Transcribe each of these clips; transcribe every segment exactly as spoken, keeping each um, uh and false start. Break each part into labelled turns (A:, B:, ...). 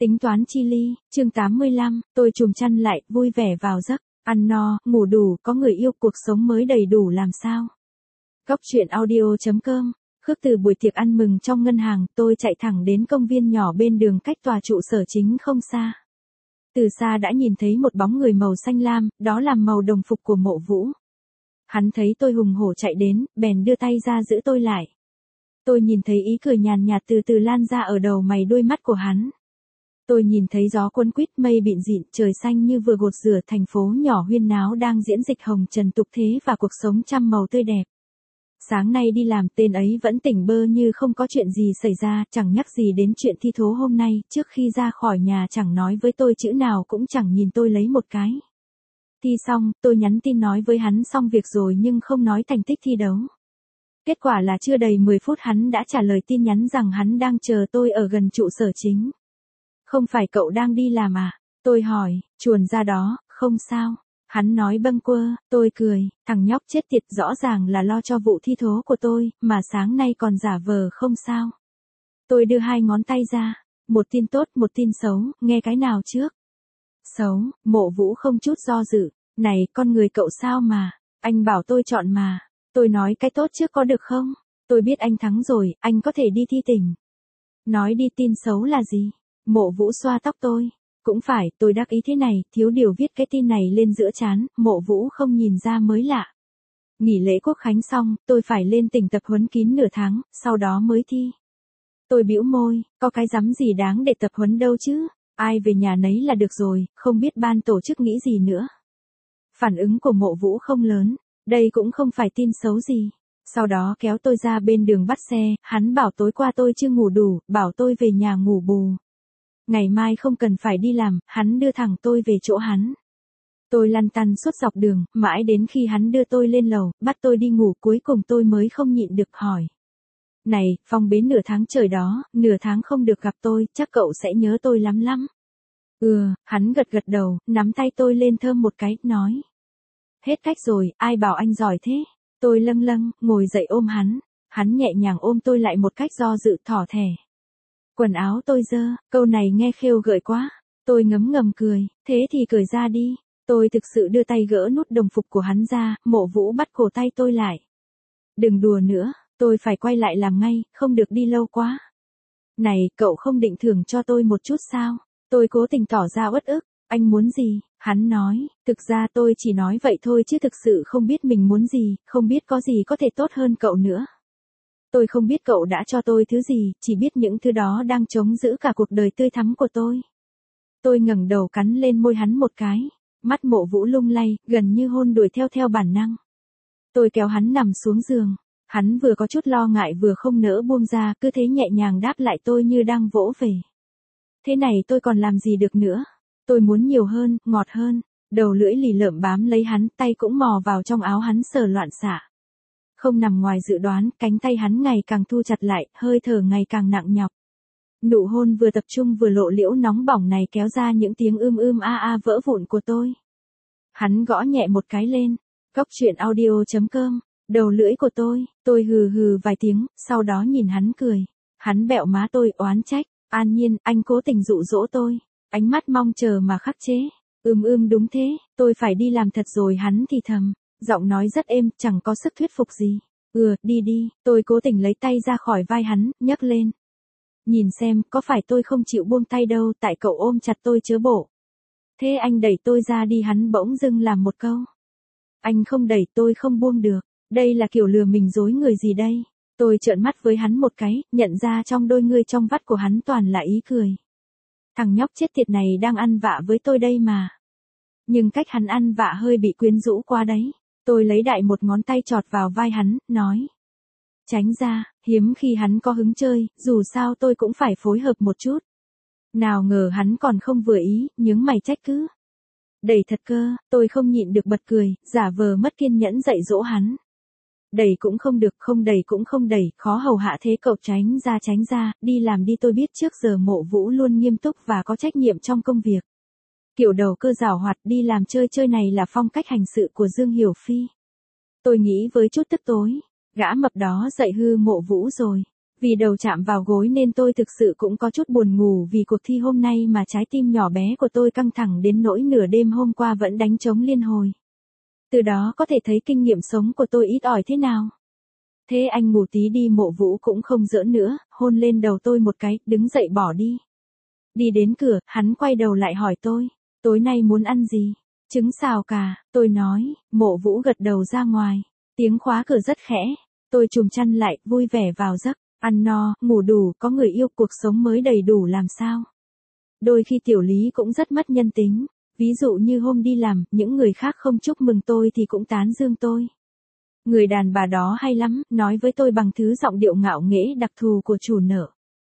A: Tính toán chi ly, chương tám mươi lăm, tôi trùm chăn lại, vui vẻ vào giấc, ăn no, ngủ đủ, có người yêu, cuộc sống mới đầy đủ làm sao. Góc truyện audio chấm com. Khước từ buổi tiệc ăn mừng trong ngân hàng, tôi chạy thẳng đến công viên nhỏ bên đường cách tòa trụ sở chính không xa. Từ xa đã nhìn thấy một bóng người màu xanh lam, đó là màu đồng phục của Mộ Vũ. Hắn thấy tôi hùng hổ chạy đến, bèn đưa tay ra giữ tôi lại. Tôi nhìn thấy ý cười nhàn nhạt từ từ lan ra ở đầu mày đôi mắt của hắn. Tôi nhìn thấy gió cuốn quýt, mây bịn dịn, trời xanh như vừa gột rửa, thành phố nhỏ huyên náo đang diễn dịch hồng trần tục thế và cuộc sống trăm màu tươi đẹp. Sáng nay đi làm, tên ấy vẫn tỉnh bơ như không có chuyện gì xảy ra, chẳng nhắc gì đến chuyện thi thố hôm nay, trước khi ra khỏi nhà chẳng nói với tôi chữ nào, cũng chẳng nhìn tôi lấy một cái. Thi xong, tôi nhắn tin nói với hắn xong việc rồi nhưng không nói thành tích thi đấu. Kết quả là chưa đầy mười phút hắn đã trả lời tin nhắn rằng hắn đang chờ tôi ở gần trụ sở chính. Không phải cậu đang đi làm à? Tôi hỏi, chuồn ra đó, không sao. Hắn nói bâng quơ, tôi cười, thằng nhóc chết tiệt, rõ ràng là lo cho vụ thi thố của tôi, mà sáng nay còn giả vờ không sao. Tôi đưa hai ngón tay ra, một tin tốt, một tin xấu, nghe cái nào trước? Xấu, Mộ Vũ không chút do dự, này, con người cậu sao mà, anh bảo tôi chọn mà. Tôi nói cái tốt trước có được không? Tôi biết anh thắng rồi, anh có thể đi thi tỉnh. Nói đi, tin xấu là gì? Mộ Vũ xoa tóc tôi. Cũng phải, tôi đắc ý thế này, thiếu điều viết cái tin này lên giữa trán, Mộ Vũ không nhìn ra mới lạ. Nghỉ lễ Quốc khánh xong, tôi phải lên tỉnh tập huấn kín nửa tháng, sau đó mới thi. Tôi bĩu môi, có cái rắm gì đáng để tập huấn đâu chứ, ai về nhà nấy là được rồi, không biết ban tổ chức nghĩ gì nữa. Phản ứng của Mộ Vũ không lớn, đây cũng không phải tin xấu gì. Sau đó kéo tôi ra bên đường bắt xe, hắn bảo tối qua tôi chưa ngủ đủ, bảo tôi về nhà ngủ bù. Ngày mai không cần phải đi làm, hắn đưa thẳng tôi về chỗ hắn. Tôi lăn tăn suốt dọc đường, mãi đến khi hắn đưa tôi lên lầu, bắt tôi đi ngủ, cuối cùng tôi mới không nhịn được hỏi. Này, phong bế nửa tháng trời đó, nửa tháng không được gặp tôi, chắc cậu sẽ nhớ tôi lắm lắm. Ừ, hắn gật gật đầu, nắm tay tôi lên thơm một cái, nói. Hết cách rồi, ai bảo anh giỏi thế? Tôi lâng lâng, ngồi dậy ôm hắn. Hắn nhẹ nhàng ôm tôi lại một cách do dự, thỏ thẻ. Quần áo tôi dơ, câu này nghe khêu gợi quá. Tôi ngấm ngầm cười, thế thì cởi ra đi. Tôi thực sự đưa tay gỡ nút đồng phục của hắn ra, Mộ Vũ bắt cổ tay tôi lại. Đừng đùa nữa, tôi phải quay lại làm ngay, không được đi lâu quá. Này, cậu không định thưởng cho tôi một chút sao? Tôi cố tình tỏ ra uất ức. Anh muốn gì? Hắn nói, thực ra tôi chỉ nói vậy thôi chứ thực sự không biết mình muốn gì, không biết có gì có thể tốt hơn cậu nữa. Tôi không biết cậu đã cho tôi thứ gì, chỉ biết những thứ đó đang chống giữ cả cuộc đời tươi thắm của tôi. Tôi ngẩng đầu cắn lên môi hắn một cái, mắt Mộ Vũ lung lay, gần như hôn đuổi theo theo bản năng. Tôi kéo hắn nằm xuống giường, hắn vừa có chút lo ngại vừa không nỡ buông ra, cứ thế nhẹ nhàng đáp lại tôi như đang vỗ về. Thế này tôi còn làm gì được nữa? Tôi muốn nhiều hơn, ngọt hơn. Đầu lưỡi lì lợm bám lấy hắn, tay cũng mò vào trong áo hắn sờ loạn xạ. Không nằm ngoài dự đoán, cánh tay hắn ngày càng thu chặt lại, hơi thở ngày càng nặng nhọc. Nụ hôn vừa tập trung vừa lộ liễu nóng bỏng này kéo ra những tiếng ưm ưm a a vỡ vụn của tôi. Hắn gõ nhẹ một cái lên. Góc truyện audio chấm com. Đầu lưỡi của tôi, tôi hừ hừ vài tiếng, sau đó nhìn hắn cười. Hắn bẹo má tôi, oán trách. An Nhiên, anh cố tình dụ dỗ tôi. Ánh mắt mong chờ mà khắc chế. Ưm ưm đúng thế, tôi phải đi làm thật rồi, hắn thì thầm. Giọng nói rất êm, chẳng có sức thuyết phục gì. Ừ, đi đi, tôi cố tình lấy tay ra khỏi vai hắn, nhấc lên. Nhìn xem, có phải tôi không chịu buông tay đâu, tại cậu ôm chặt tôi chớ bộ. Thế anh đẩy tôi ra đi, hắn bỗng dưng làm một câu. Anh không đẩy tôi không buông được, đây là kiểu lừa mình dối người gì đây? Tôi trợn mắt với hắn một cái, nhận ra trong đôi ngươi trong vắt của hắn toàn là ý cười. Thằng nhóc chết tiệt này đang ăn vạ với tôi đây mà. Nhưng cách hắn ăn vạ hơi bị quyến rũ quá đấy. Tôi lấy đại một ngón tay chọt vào vai hắn, nói. Tránh ra, hiếm khi hắn có hứng chơi, dù sao tôi cũng phải phối hợp một chút. Nào ngờ hắn còn không vừa ý, nhướng mày trách cứ. Đẩy thật cơ, tôi không nhịn được bật cười, giả vờ mất kiên nhẫn dạy dỗ hắn. Đẩy cũng không được, không đẩy cũng không đẩy, khó hầu hạ thế cậu, tránh ra tránh ra, đi làm đi. Tôi biết trước giờ Mộ Vũ luôn nghiêm túc và có trách nhiệm trong công việc. Kiểu đầu cơ giảo hoạt đi làm chơi chơi này là phong cách hành sự của Dương Hiểu Phi. Tôi nghĩ với chút tức tối, gã mập đó dạy hư Mộ Vũ rồi. Vì đầu chạm vào gối nên tôi thực sự cũng có chút buồn ngủ vì cuộc thi hôm nay mà trái tim nhỏ bé của tôi căng thẳng đến nỗi nửa đêm hôm qua vẫn đánh trống liên hồi. Từ đó có thể thấy kinh nghiệm sống của tôi ít ỏi thế nào. Thế anh ngủ tí đi, Mộ Vũ cũng không giỡn nữa, hôn lên đầu tôi một cái, đứng dậy bỏ đi. Đi đến cửa, hắn quay đầu lại hỏi tôi, tối nay muốn ăn gì? Trứng xào cà, tôi nói. Mộ Vũ gật đầu ra ngoài. Tiếng khóa cửa rất khẽ. Tôi trùm chăn lại, vui vẻ vào giấc. Ăn no, ngủ đủ, có người yêu, cuộc sống mới đầy đủ làm sao? Đôi khi Tiểu Lý cũng rất mất nhân tính. Ví dụ như hôm đi làm, những người khác không chúc mừng tôi thì cũng tán dương tôi. Người đàn bà đó hay lắm, nói với tôi bằng thứ giọng điệu ngạo nghễ đặc thù của chủ nợ.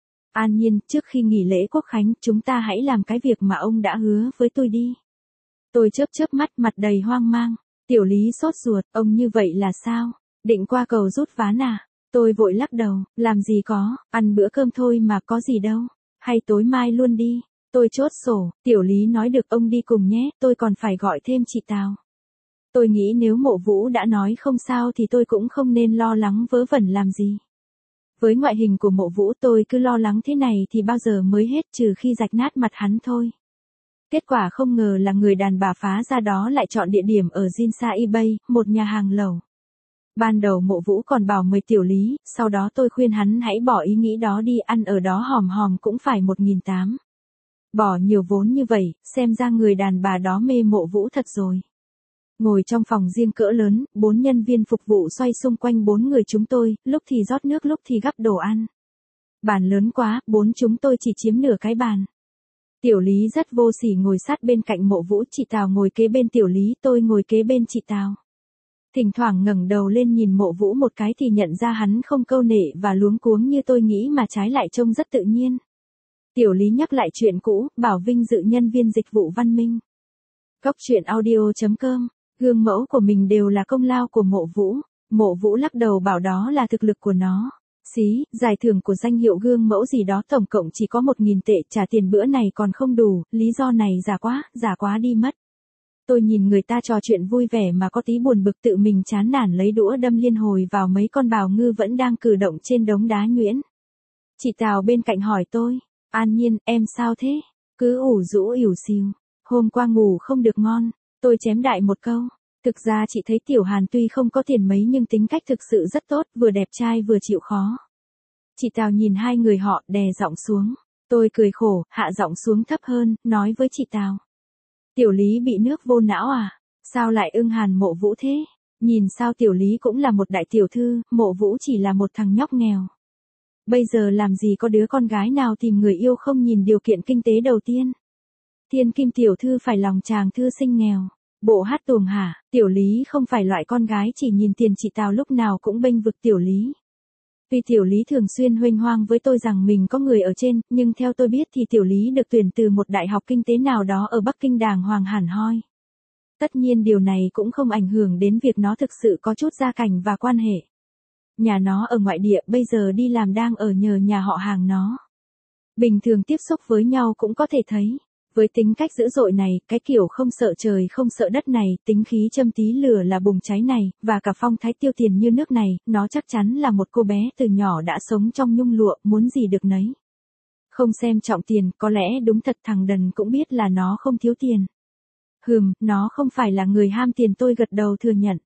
A: An Nhiên, trước khi nghỉ lễ Quốc Khánh, chúng ta hãy làm cái việc mà ông đã hứa với tôi đi. Tôi chớp chớp mắt, mặt đầy hoang mang. Tiểu Lý sốt ruột, ông như vậy là sao? Định qua cầu rút ván à? Tôi vội lắc đầu, làm gì có, ăn bữa cơm thôi mà có gì đâu. Hay tối mai luôn đi. Tôi chốt sổ, Tiểu Lý nói được, ông đi cùng nhé, tôi còn phải gọi thêm chị Tào. Tôi nghĩ nếu Mộ Vũ đã nói không sao thì tôi cũng không nên lo lắng vớ vẩn làm gì. Với ngoại hình của Mộ Vũ tôi cứ lo lắng thế này thì bao giờ mới hết, trừ khi rạch nát mặt hắn thôi. Kết quả không ngờ là người đàn bà phá ra đó lại chọn địa điểm ở Jinsa eBay, một nhà hàng lẩu. Ban đầu Mộ Vũ còn bảo mời Tiểu Lý, sau đó tôi khuyên hắn hãy bỏ ý nghĩ đó đi, ăn ở đó hòm hòm cũng phải một nghìn tám trăm. Bỏ nhiều vốn như vậy, xem ra người đàn bà đó mê Mộ Vũ thật rồi. Ngồi trong phòng riêng cỡ lớn, bốn nhân viên phục vụ xoay xung quanh bốn người chúng tôi, lúc thì rót nước lúc thì gắp đồ ăn. Bàn lớn quá, bốn chúng tôi chỉ chiếm nửa cái bàn. Tiểu Lý rất vô sỉ ngồi sát bên cạnh Mộ Vũ, chị Tào ngồi kế bên Tiểu Lý, tôi ngồi kế bên chị Tào. Thỉnh thoảng ngẩng đầu lên nhìn Mộ Vũ một cái thì nhận ra hắn không câu nệ và luống cuống như tôi nghĩ mà trái lại trông rất tự nhiên. Tiểu Lý nhắc lại chuyện cũ, bảo vinh dự nhân viên dịch vụ văn minh. Góc truyện audio chấm com, gương mẫu của mình đều là công lao của Mộ Vũ. Mộ Vũ lắc đầu bảo đó là thực lực của nó. Xí, giải thưởng của danh hiệu gương mẫu gì đó tổng cộng chỉ có một nghìn tệ, trả tiền bữa này còn không đủ, lý do này giả quá, giả quá đi mất. Tôi nhìn người ta trò chuyện vui vẻ mà có tí buồn bực, tự mình chán nản lấy đũa đâm liên hồi vào mấy con bào ngư vẫn đang cử động trên đống đá nhuyễn. Chị Tào bên cạnh hỏi tôi, An Nhiên, em sao thế? Cứ ủ rũ ỉu xìu. Hôm qua ngủ không được ngon. Tôi chém đại một câu. Thực ra chị thấy Tiểu Hàn tuy không có tiền mấy nhưng tính cách thực sự rất tốt, vừa đẹp trai vừa chịu khó. Chị Tào nhìn hai người họ, đè giọng xuống. Tôi cười khổ, hạ giọng xuống thấp hơn, nói với chị Tào. Tiểu Lý bị nước vô não à? Sao lại ưng Hàn Mộ Vũ thế? Nhìn sao Tiểu Lý cũng là một đại tiểu thư, Mộ Vũ chỉ là một thằng nhóc nghèo. Bây giờ làm gì có đứa con gái nào tìm người yêu không nhìn điều kiện kinh tế đầu tiên. Thiên kim tiểu thư phải lòng chàng thư sinh nghèo. Bộ hát tuồng hả? Tiểu Lý không phải loại con gái chỉ nhìn tiền. Chị Tào lúc nào cũng bênh vực Tiểu Lý. Tuy Tiểu Lý thường xuyên huênh hoang với tôi rằng mình có người ở trên, nhưng theo tôi biết thì Tiểu Lý được tuyển từ một đại học kinh tế nào đó ở Bắc Kinh đàng hoàng hẳn hoi. Tất nhiên điều này cũng không ảnh hưởng đến việc nó thực sự có chút gia cảnh và quan hệ. Nhà nó ở ngoại địa, bây giờ đi làm đang ở nhờ nhà họ hàng nó. Bình thường tiếp xúc với nhau cũng có thể thấy. Với tính cách dữ dội này, cái kiểu không sợ trời không sợ đất này, tính khí châm tí lửa là bùng cháy này, và cả phong thái tiêu tiền như nước này, nó chắc chắn là một cô bé từ nhỏ đã sống trong nhung lụa, muốn gì được nấy. Không xem trọng tiền, có lẽ đúng thật thằng đần cũng biết là nó không thiếu tiền. Hừm, nó không phải là người ham tiền, tôi gật đầu thừa nhận.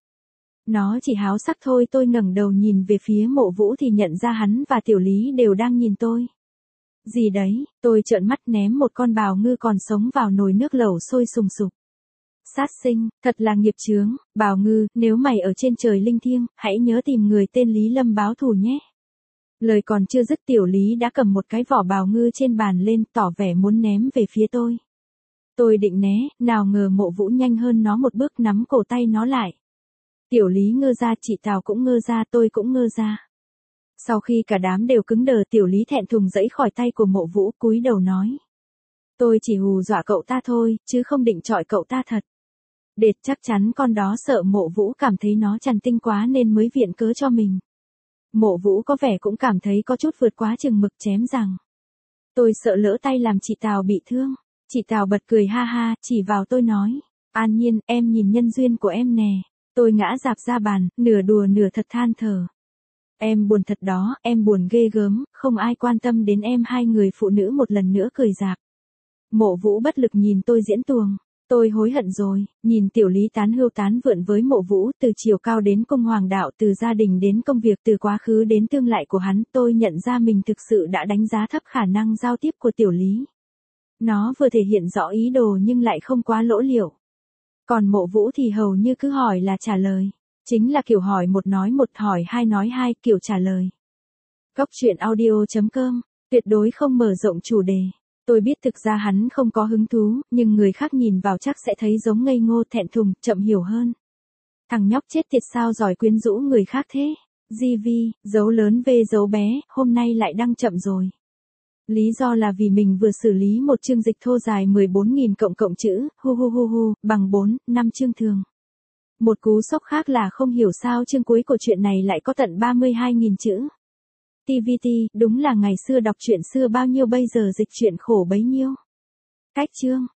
A: Nó chỉ háo sắc thôi. Tôi ngẩng đầu nhìn về phía Mộ Vũ thì nhận ra hắn và Tiểu Lý đều đang nhìn tôi. Gì đấy? Tôi trợn mắt ném một con bào ngư còn sống vào nồi nước lẩu sôi sùng sục. Sát sinh, thật là nghiệp chướng. Bào ngư, nếu mày ở trên trời linh thiêng, hãy nhớ tìm người tên Lý Lâm báo thù nhé. Lời còn chưa dứt Tiểu Lý đã cầm một cái vỏ bào ngư trên bàn lên, tỏ vẻ muốn ném về phía tôi. Tôi định né, nào ngờ Mộ Vũ nhanh hơn nó một bước nắm cổ tay nó lại. Tiểu Lý ngơ ra, chị Tào cũng ngơ ra, tôi cũng ngơ ra. Sau khi cả đám đều cứng đờ, Tiểu Lý thẹn thùng giãy khỏi tay của Mộ Vũ, cúi đầu nói. Tôi chỉ hù dọa cậu ta thôi, chứ không định chọi cậu ta thật. Đệt, chắc chắn con đó sợ Mộ Vũ cảm thấy nó trằn tinh quá nên mới viện cớ cho mình. Mộ Vũ có vẻ cũng cảm thấy có chút vượt quá chừng mực, chém rằng. Tôi sợ lỡ tay làm chị Tào bị thương. Chị Tào bật cười ha ha, chỉ vào tôi nói. An Nhiên, em nhìn nhân duyên của em nè. Tôi ngã rạp ra bàn, nửa đùa nửa thật than thở. Em buồn thật đó, em buồn ghê gớm, không ai quan tâm đến em. Hai người phụ nữ một lần nữa cười rạc. Mộ Vũ bất lực nhìn tôi diễn tuồng. Tôi hối hận rồi, nhìn Tiểu Lý tán hưu tán vượn với Mộ Vũ, từ chiều cao đến công hoàng đạo, từ gia đình đến công việc, từ quá khứ đến tương lai của hắn, tôi nhận ra mình thực sự đã đánh giá thấp khả năng giao tiếp của Tiểu Lý. Nó vừa thể hiện rõ ý đồ nhưng lại không quá lỗ liễu. Còn Mộ Vũ thì hầu như cứ hỏi là trả lời. Chính là kiểu hỏi một nói một, hỏi hai nói hai, kiểu trả lời. Góc truyện audio chấm com, tuyệt đối không mở rộng chủ đề. Tôi biết thực ra hắn không có hứng thú, nhưng người khác nhìn vào chắc sẽ thấy giống ngây ngô, thẹn thùng, chậm hiểu hơn. Thằng nhóc chết tiệt sao giỏi quyến rũ người khác thế. giê vê, dấu lớn V dấu bé, hôm nay lại đăng chậm rồi. Lý do là vì mình vừa xử lý một chương dịch thô dài mười bốn nghìn cộng cộng chữ, hu hu hu hu, bằng bốn, năm chương thường. Một cú sốc khác là không hiểu sao chương cuối của chuyện này lại có tận ba mươi hai nghìn chữ. tê vê tê, đúng là ngày xưa đọc truyện xưa bao nhiêu bây giờ dịch truyện khổ bấy nhiêu. Cách chương.